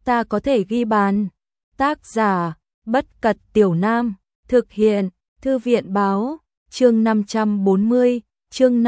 ta có thể ghi bàn. Tác giả, Bất Cật Tiểu Nam, thực hiện, Thư viện báo, chương 540, chương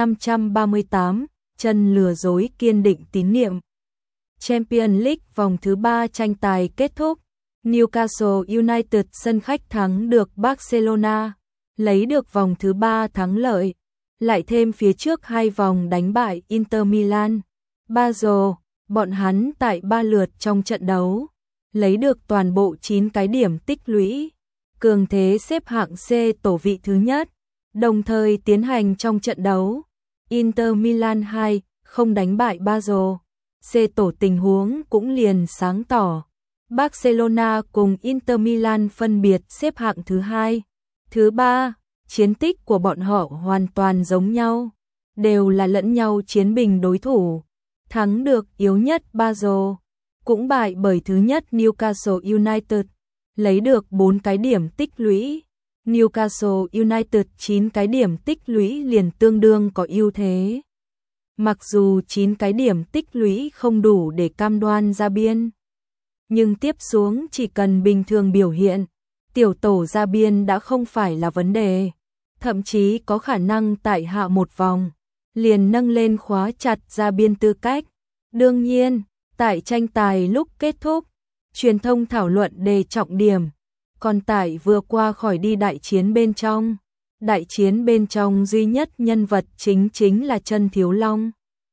538, chân lừa dối kiên định tín niệm. Champions League vòng thứ 3 tranh tài kết thúc, Newcastle United sân khách thắng được Barcelona, lấy được vòng thứ 3 thắng lợi, lại thêm phía trước 2 vòng đánh bại Inter Milan. Basel, bọn hắn tại 3 lượt trong trận đấu, lấy được toàn bộ 9 cái điểm tích lũy, cường thế xếp hạng C tổ vị thứ nhất, đồng thời tiến hành trong trận đấu. Inter Milan 2 không đánh bại Basel, C tổ tình huống cũng liền sáng tỏ. Barcelona cùng Inter Milan phân biệt xếp hạng thứ 2, thứ 3, chiến tích của bọn họ hoàn toàn giống nhau, đều là lẫn nhau chiến bình đối thủ, thắng được yếu nhất Basel, cũng bại bởi thứ nhất Newcastle United, lấy được 4 cái điểm tích lũy. Newcastle United 9 cái điểm tích lũy liền tương đương có ưu thế. Mặc dù 9 cái điểm tích lũy không đủ để cam đoan ra biên, nhưng tiếp xuống chỉ cần bình thường biểu hiện, tiểu tổ ra biên đã không phải là vấn đề, thậm chí có khả năng tại hạ một vòng, liền nâng lên khóa chặt ra biên tư cách. Đương nhiên, tại tranh tài lúc kết thúc, truyền thông thảo luận đề trọng điểm, còn tại vừa qua khỏi đi đại chiến bên trong. Đại chiến bên trong duy nhất nhân vật chính là Trần Thiếu Long.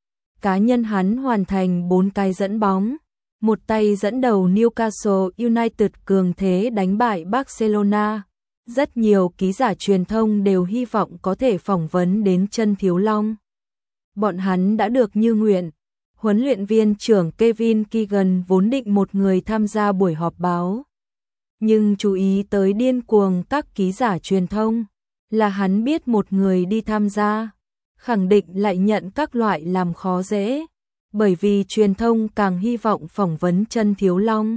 Cá nhân hắn hoàn thành 4 cái dẫn bóng, một tay dẫn đầu Newcastle United cường thế đánh bại Barcelona. Rất nhiều ký giả truyền thông đều hy vọng có thể phỏng vấn đến Trần Thiếu Long. Bọn hắn đã được như nguyện. Huấn luyện viên trưởng Kevin Keegan vốn định một người tham gia buổi họp báo, nhưng chú ý tới điên cuồng các ký giả truyền thông, là hắn biết một người đi tham gia, khẳng định lại nhận các loại làm khó dễ, bởi vì truyền thông càng hy vọng phỏng vấn Trần Thiếu Long.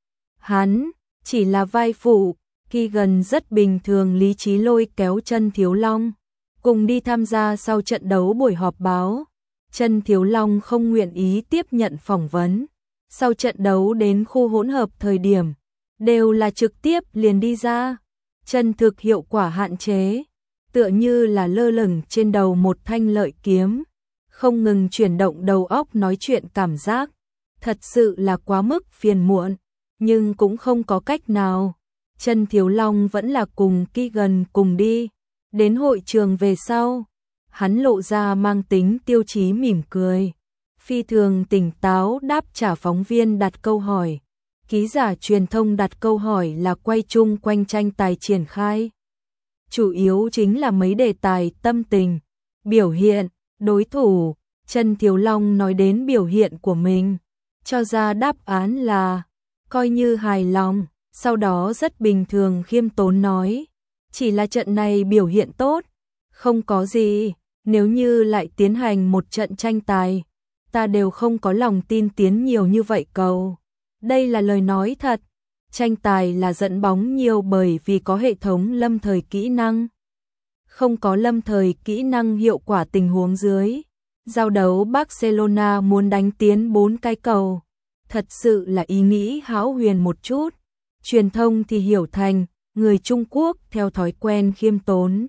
Hắn chỉ là vai phụ, Keegan rất bình thường lý trí lôi kéo Trần Thiếu Long, cùng đi tham gia sau trận đấu buổi họp báo. Trần Thiếu Long không nguyện ý tiếp nhận phỏng vấn, sau trận đấu đến khu hỗn hợp thời điểm, đều là trực tiếp liền đi ra. Chân thực hiệu quả hạn chế, tựa như là lơ lửng trên đầu một thanh lợi kiếm, không ngừng chuyển động đầu óc nói chuyện cảm giác, thật sự là quá mức phiền muộn, nhưng cũng không có cách nào. Trần Thiếu Long vẫn là cùng Keegan cùng đi, đến hội trường về sau, hắn lộ ra mang tính tiêu chí mỉm cười, phi thường tỉnh táo đáp trả phóng viên đặt câu hỏi. Ký giả truyền thông đặt câu hỏi là quay chung quanh tranh tài triển khai. Chủ yếu chính là mấy đề tài tâm tình, biểu hiện, đối thủ. Trần Thiếu Long nói đến biểu hiện của mình, cho ra đáp án là coi như hài lòng, sau đó rất bình thường khiêm tốn nói, chỉ là trận này biểu hiện tốt, không có gì, nếu như lại tiến hành một trận tranh tài, ta đều không có lòng tin tiến nhiều như vậy cầu. Đây là lời nói thật, tranh tài là dẫn bóng nhiều bởi vì có hệ thống lâm thời kỹ năng. Không có lâm thời kỹ năng hiệu quả tình huống dưới, giao đấu Barcelona muốn đánh tiến 4 cái cầu, thật sự là ý nghĩ hão huyền một chút. Truyền thông thì hiểu thành, người Trung Quốc theo thói quen khiêm tốn.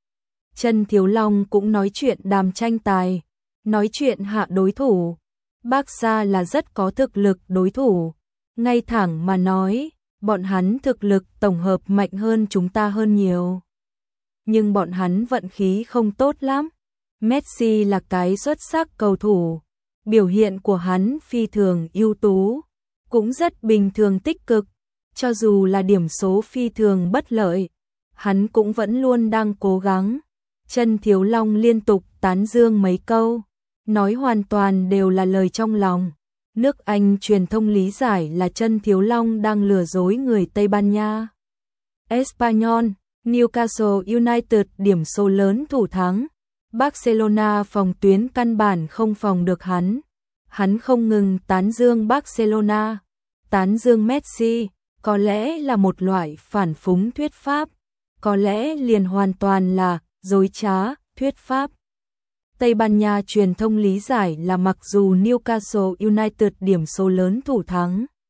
Trần Thiếu Long cũng nói chuyện đàm tranh tài, nói chuyện hạ đối thủ. Barca là rất có thực lực đối thủ. Ngay thẳng mà nói, bọn hắn thực lực tổng hợp mạnh hơn chúng ta hơn nhiều. Nhưng bọn hắn vận khí không tốt lắm. Messi là cái xuất sắc cầu thủ, biểu hiện của hắn phi thường ưu tú, cũng rất bình thường tích cực, cho dù là điểm số phi thường bất lợi, hắn cũng vẫn luôn đang cố gắng. Trần Thiếu Long liên tục tán dương mấy câu, nói hoàn toàn đều là lời trong lòng. Nước Anh truyền thông lý giải là Trần Thiếu Long đang lừa dối người Tây Ban Nha. Espanyol, Newcastle United điểm số lớn thủ thắng. Barcelona phòng tuyến căn bản không phòng được hắn. Hắn không ngừng tán dương Barcelona, tán dương Messi, có lẽ là một loại phản phúng thuyết pháp, có lẽ liền hoàn toàn là dối trá thuyết pháp. Tây Ban Nha truyền thông lý giải là mặc dù Newcastle United điểm số lớn thủ thắng,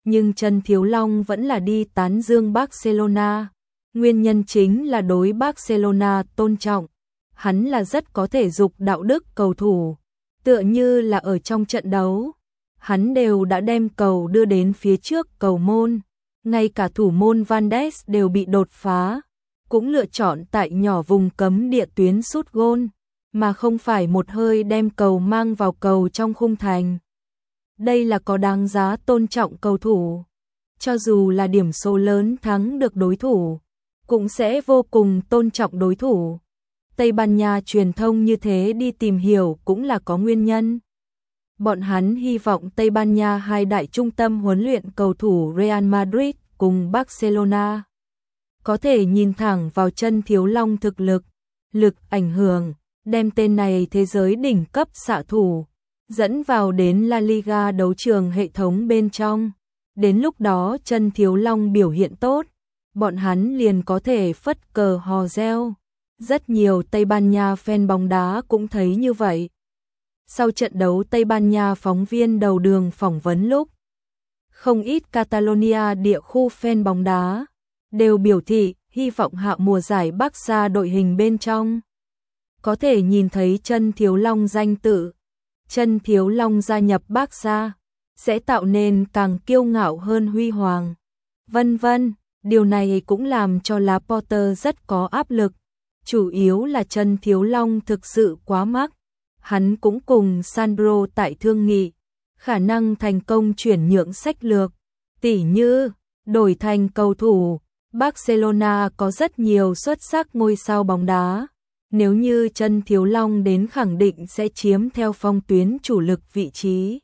nhưng Trần Thiếu Long vẫn là đi tán dương Barcelona. Nguyên nhân chính là đối Barcelona tôn trọng, hắn là rất có thể dục đạo đức cầu thủ, tựa như là ở trong trận đấu, hắn đều đã đem cầu đưa đến phía trước cầu môn, ngay cả thủ môn Van Dijk đều bị đột phá, cũng lựa chọn tại nhỏ vùng cấm địa tuyến sút gôn, mà không phải một hơi đem cầu mang vào cầu trong khung thành. Đây là có đáng giá tôn trọng cầu thủ, cho dù là điểm số lớn thắng được đối thủ, cũng sẽ vô cùng tôn trọng đối thủ. Tây Ban Nha truyền thông như thế đi tìm hiểu cũng là có nguyên nhân. Bọn hắn hy vọng Tây Ban Nha hai đại trung tâm huấn luyện cầu thủ Real Madrid cùng Barcelona có thể nhìn thẳng vào Trần Thiếu Long thực lực ảnh hưởng, đem tên này thế giới đỉnh cấp xạ thủ dẫn vào đến La Liga đấu trường hệ thống bên trong. Đến lúc đó Trần Thiếu Long biểu hiện tốt, bọn hắn liền có thể phất cờ hò reo. Rất nhiều Tây Ban Nha fan bóng đá cũng thấy như vậy. Sau trận đấu Tây Ban Nha phóng viên đầu đường phỏng vấn lúc, không ít Catalonia địa khu fan bóng đá đều biểu thị hy vọng hạ mùa giải Barca đội hình bên trong có thể nhìn thấy Trần Thiếu Long danh tự. Trần Thiếu Long gia nhập Barca sẽ tạo nên càng kiêu ngạo hơn huy hoàng. Vân vân, điều này cũng làm cho Laporte rất có áp lực. Chủ yếu là Trần Thiếu Long thực sự quá mắc. Hắn cũng cùng Sandro tại thương nghị khả năng thành công chuyển nhượng sách lược, tỉ như đổi thành cầu thủ. Barcelona có rất nhiều xuất sắc ngôi sao bóng đá. Nếu như Trần Thiếu Long đến khẳng định sẽ chiếm theo phong tuyến chủ lực vị trí.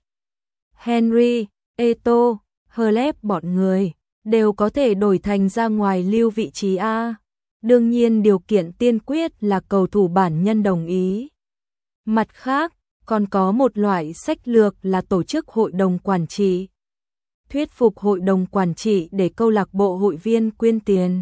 Henry, Eto'o, Hleb bọn người đều có thể đổi thành ra ngoài lưu vị trí A. Đương nhiên điều kiện tiên quyết là cầu thủ bản nhân đồng ý. Mặt khác, còn có một loại sách lược là tổ chức hội đồng quản trị. Thuyết phục hội đồng quản trị để câu lạc bộ hội viên quyên tiền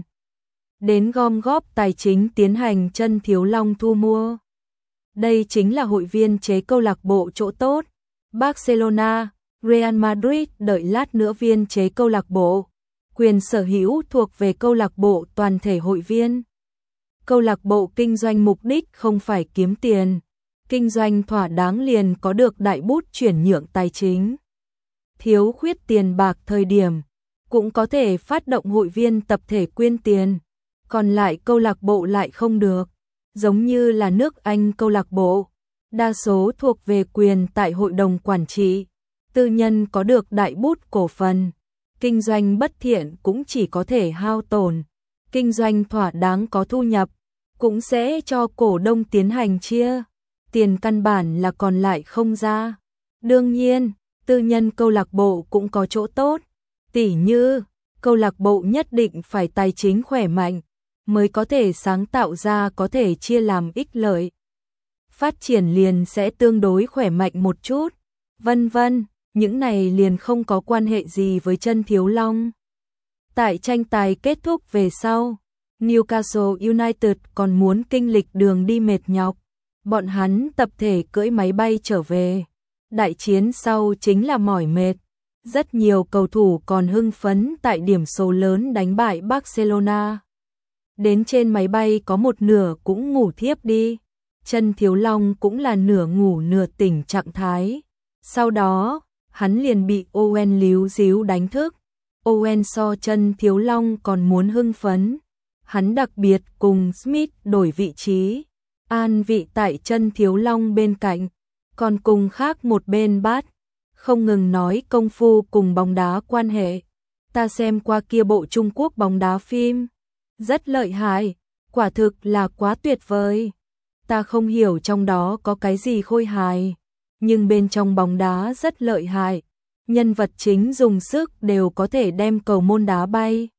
đến gom góp tài chính tiến hành Trần Thiếu Long thu mua. Đây chính là hội viên chế câu lạc bộ chỗ tốt. Barcelona, Real Madrid đợi lát nữa viên chế câu lạc bộ, quyền sở hữu thuộc về câu lạc bộ toàn thể hội viên. Câu lạc bộ kinh doanh mục đích không phải kiếm tiền, kinh doanh thỏa đáng liền có được đại bút chuyển nhượng tài chính. Thiếu khuyết tiền bạc thời điểm, cũng có thể phát động hội viên tập thể quyên tiền, còn lại câu lạc bộ lại không được. Giống như là nước Anh câu lạc bộ, đa số thuộc về quyền tại hội đồng quản trị, tư nhân có được đại bút cổ phần. Kinh doanh bất thiện cũng chỉ có thể hao tổn, kinh doanh thỏa đáng có thu nhập, cũng sẽ cho cổ đông tiến hành chia. Tiền căn bản là còn lại không ra. Đương nhiên, tư nhân câu lạc bộ cũng có chỗ tốt, tỉ như câu lạc bộ nhất định phải tài chính khỏe mạnh mới có thể sáng tạo ra có thể chia làm ích lợi. Phát triển liền sẽ tương đối khỏe mạnh một chút, vân vân, những này liền không có quan hệ gì với Trần Thiếu Long. Tại tranh tài kết thúc về sau, Newcastle United còn muốn kinh lịch đường đi mệt nhọc, bọn hắn tập thể cưỡi máy bay trở về. Đại chiến sau chính là mỏi mệt, rất nhiều cầu thủ còn hưng phấn tại điểm số lớn đánh bại Barcelona. Đến trên máy bay có một nửa cũng ngủ thiếp đi. Trần Thiếu Long cũng là nửa ngủ nửa tỉnh trạng thái. Sau đó, hắn liền bị Owen líu díu đánh thức. Owen so Trần Thiếu Long còn muốn hưng phấn. Hắn đặc biệt cùng Smith đổi vị trí, an vị tại Trần Thiếu Long bên cạnh, còn cùng khác một bên bát, không ngừng nói công phu cùng bóng đá quan hệ. Ta xem qua kia bộ Trung Quốc bóng đá phim, rất lợi hại, quả thực là quá tuyệt vời. Ta không hiểu trong đó có cái gì khôi hài, nhưng bên trong bóng đá rất lợi hại, nhân vật chính dùng sức đều có thể đem cầu môn đá bay.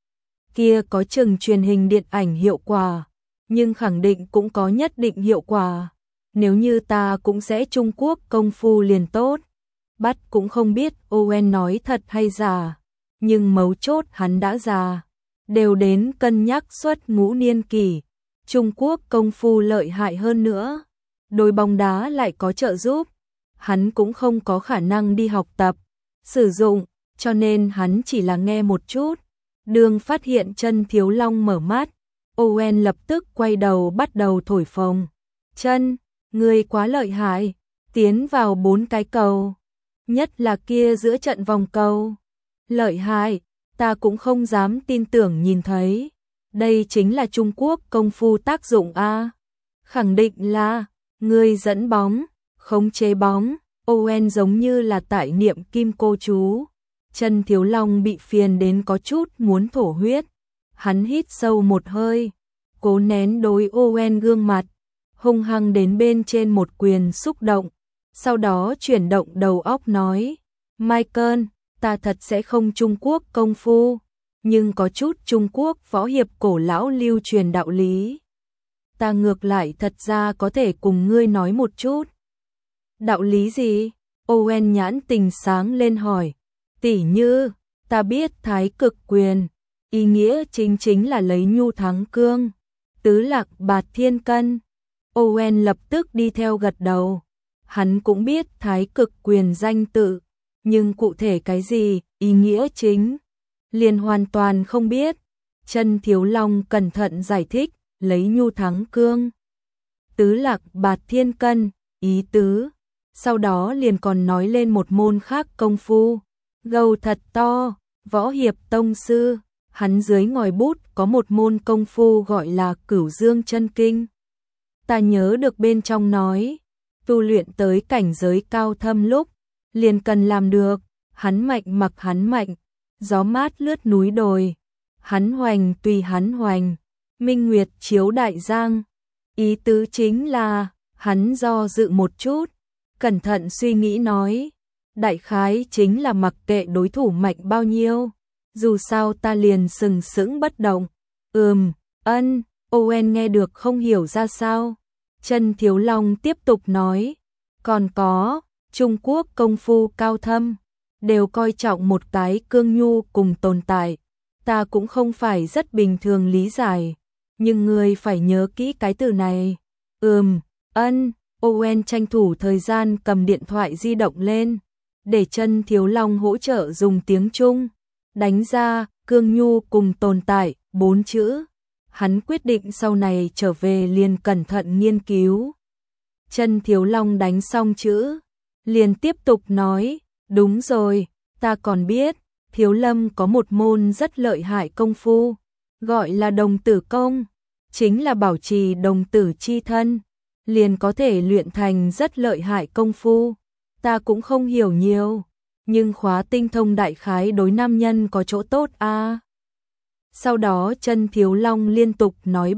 Kia có chừng truyền hình điện ảnh hiệu quả, nhưng khẳng định cũng có nhất định hiệu quả. Nếu như ta cũng sẽ Trung Quốc công phu liền tốt. Bắt cũng không biết Owen nói thật hay giả, nhưng mấu chốt hắn đã già, đều đến cân nhắc xuất ngũ niên kỷ. Trung Quốc công phu lợi hại hơn nữa, đối bóng đá lại có trợ giúp, hắn cũng không có khả năng đi học tập, sử dụng, cho nên hắn chỉ là nghe một chút. Đường phát hiện chân Thiếu Long mở mắt, Owen lập tức quay đầu bắt đầu thổi phồng. Chân, ngươi quá lợi hại, tiến vào 4 cái cầu, nhất là kia giữa trận vòng cầu. Lợi hại, ta cũng không dám tin tưởng nhìn thấy. Đây chính là Trung Quốc công phu tác dụng a. Khẳng định là, ngươi dẫn bóng, khống chế bóng, Owen giống như là tại niệm kim cô chú. Chân Thiếu Long bị phiền đến có chút muốn thổ huyết. Hắn hít sâu một hơi, cố nén đối Owen gương mặt, hung hăng đến bên trên một quyền xúc động. Sau đó chuyển động đầu óc nói, Michael, ta thật sẽ không Trung Quốc công phu, nhưng có chút Trung Quốc võ hiệp cổ lão lưu truyền đạo lý. Ta ngược lại thật ra có thể cùng ngươi nói một chút. Đạo lý gì? Owen nhãn tình sáng lên hỏi. Tỉ như, ta biết thái cực quyền, ý nghĩa chính là lấy nhu thắng cương, tứ lạc bạt thiên cân. Owen lập tức đi theo gật đầu. Hắn cũng biết thái cực quyền danh tự, nhưng cụ thể cái gì, ý nghĩa chính, liền hoàn toàn không biết. Chân Thiếu Long cẩn thận giải thích, lấy nhu thắng cương, tứ lạc bạt thiên cân, ý tứ. Sau đó liền còn nói lên một môn khác công phu, gầu thật to, võ hiệp tông sư. Hắn dưới ngòi bút có một môn công phu gọi là Cửu Dương Chân Kinh. Ta nhớ được bên trong nói, tu luyện tới cảnh giới cao thâm lúc, liền cần làm được, hắn mạnh mặc hắn mạnh, gió mát lướt núi đồi, hắn hoành tùy hắn hoành, minh nguyệt chiếu đại giang. Ý tứ chính là, hắn do dự một chút, cẩn thận suy nghĩ nói, đại khái chính là mặc kệ đối thủ mạnh bao nhiêu, dù sao ta liền sừng sững bất động. Owen nghe được không hiểu ra sao. Chân Thiếu Long tiếp tục nói, còn có, Trung Quốc công phu cao thâm, đều coi trọng một cái cương nhu cùng tồn tại. Ta cũng không phải rất bình thường lý giải, nhưng ngươi phải nhớ kỹ cái từ này. Owen tranh thủ thời gian cầm điện thoại di động lên, để Chân Thiếu Long hỗ trợ dùng tiếng Trung, đánh ra, cương nhu cùng tồn tại, 4 chữ. Hắn quyết định sau này trở về liền cẩn thận nghiên cứu. Chân Thiếu Long đánh xong chữ, liền tiếp tục nói, đúng rồi, ta còn biết, Thiếu Lâm có một môn rất lợi hại công phu, gọi là đồng tử công, chính là bảo trì đồng tử chi thân, liền có thể luyện thành rất lợi hại công phu. Ta cũng không hiểu nhiều, nhưng khóa tinh thông đại khái đối nam nhân có chỗ tốt a. Sau đó Chân Thiếu Long liên tục nói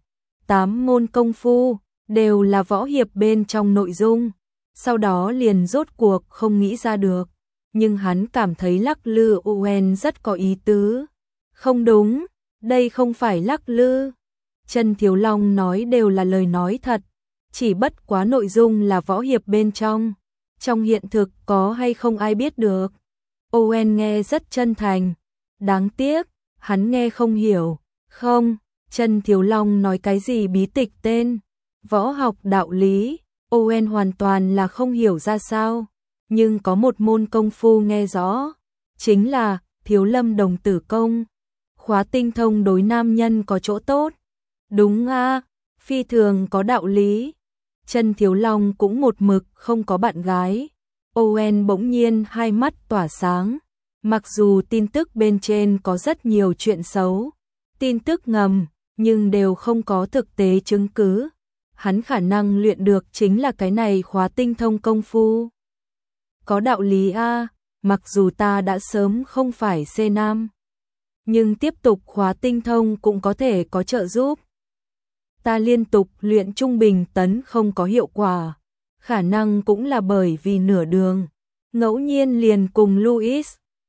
7-8 môn công phu, đều là võ hiệp bên trong nội dung. Sau đó liền rốt cuộc không nghĩ ra được, nhưng hắn cảm thấy lắc lư Owen rất có ý tứ. Không đúng, đây không phải lắc lư. Chân Thiếu Long nói đều là lời nói thật, chỉ bất quá nội dung là võ hiệp bên trong. Trong hiện thực có hay không ai biết được. Owen nghe rất chân thành, đáng tiếc, hắn nghe không hiểu. Không, Chân Thiếu Long nói cái gì bí tịch tên, võ học đạo lý, Owen hoàn toàn là không hiểu ra sao. Nhưng có một môn công phu nghe rõ, chính là Thiếu Lâm đồng tử công, khóa tinh thông đối nam nhân có chỗ tốt. Đúng a, phi thường có đạo lý. Chân Thiếu Long cũng một mực không có bạn gái. Owen bỗng nhiên hai mắt tỏa sáng. Mặc dù tin tức bên trên có rất nhiều chuyện xấu, tin tức ngầm, nhưng đều không có thực tế chứng cứ. Hắn khả năng luyện được chính là cái này khóa tinh thông công phu. Có đạo lý a, mặc dù ta đã sớm không phải C5, nhưng tiếp tục khóa tinh thông cũng có thể có trợ giúp. Ta liên tục luyện trung bình tấn không có hiệu quả, khả năng cũng là bởi vì nửa đường, ngẫu nhiên liền cùng Louis.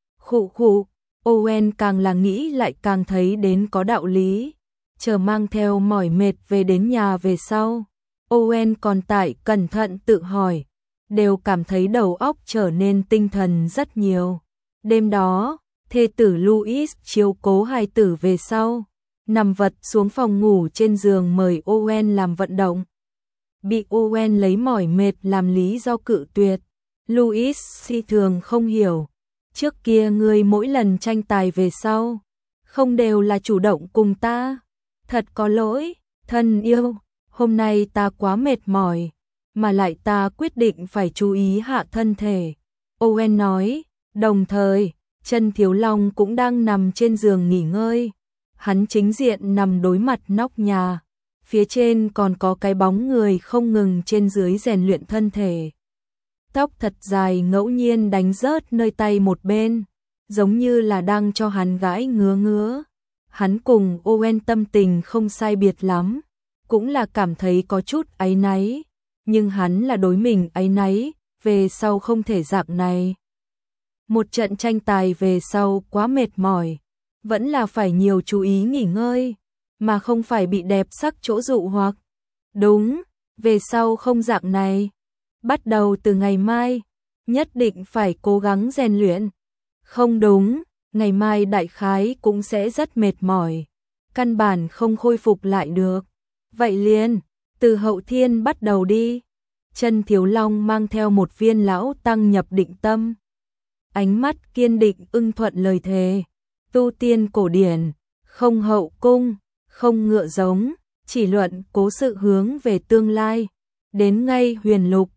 Owen càng là nghĩ lại càng thấy đến có đạo lý. Chờ mang theo mỏi mệt về đến nhà về sau, Owen còn tại cẩn thận tự hỏi, đều cảm thấy đầu óc trở nên tinh thần rất nhiều. Đêm đó, thê tử Louis chiếu cố hài tử về sau, nằm vật xuống phòng ngủ trên giường mời Owen làm vận động. Bị Owen lấy mỏi mệt làm lý do cự tuyệt. Louis si thường không hiểu, trước kia ngươi mỗi lần tranh tài về sau, không đều là chủ động cùng ta, thật có lỗi, thân yêu, hôm nay ta quá mệt mỏi, mà lại ta quyết định phải chú ý hạ thân thể. Owen nói, đồng thời, Chân Thiếu Long cũng đang nằm trên giường nghỉ ngơi, hắn chính diện nằm đối mặt nóc nhà, phía trên còn có cái bóng người không ngừng trên dưới rèn luyện thân thể. Tóc thật dài ngẫu nhiên đánh rớt nơi tay một bên, giống như là đang cho hắn gãi ngứa ngứa. Hắn cùng Owen tâm tình không sai biệt lắm, cũng là cảm thấy có chút áy náy, nhưng hắn là đối mình áy náy, về sau không thể dạng này. Một trận tranh tài về sau quá mệt mỏi, vẫn là phải nhiều chú ý nghỉ ngơi, mà không phải bị đẹp sắc chỗ dụ hoặc. Đúng, về sau không dạng này. Bắt đầu từ ngày mai, nhất định phải cố gắng rèn luyện. Không đúng, ngày mai đại khái cũng sẽ rất mệt mỏi, căn bản không khôi phục lại được. Vậy liền, từ hậu thiên bắt đầu đi. Chân Thiếu Long mang theo một viên lão tăng nhập định tâm. Ánh mắt kiên định ưng thuận lời thề. Tu tiên cổ điển, không hậu cung, không ngựa giống, chỉ luận cố sự hướng về tương lai. Đến ngay huyền lục,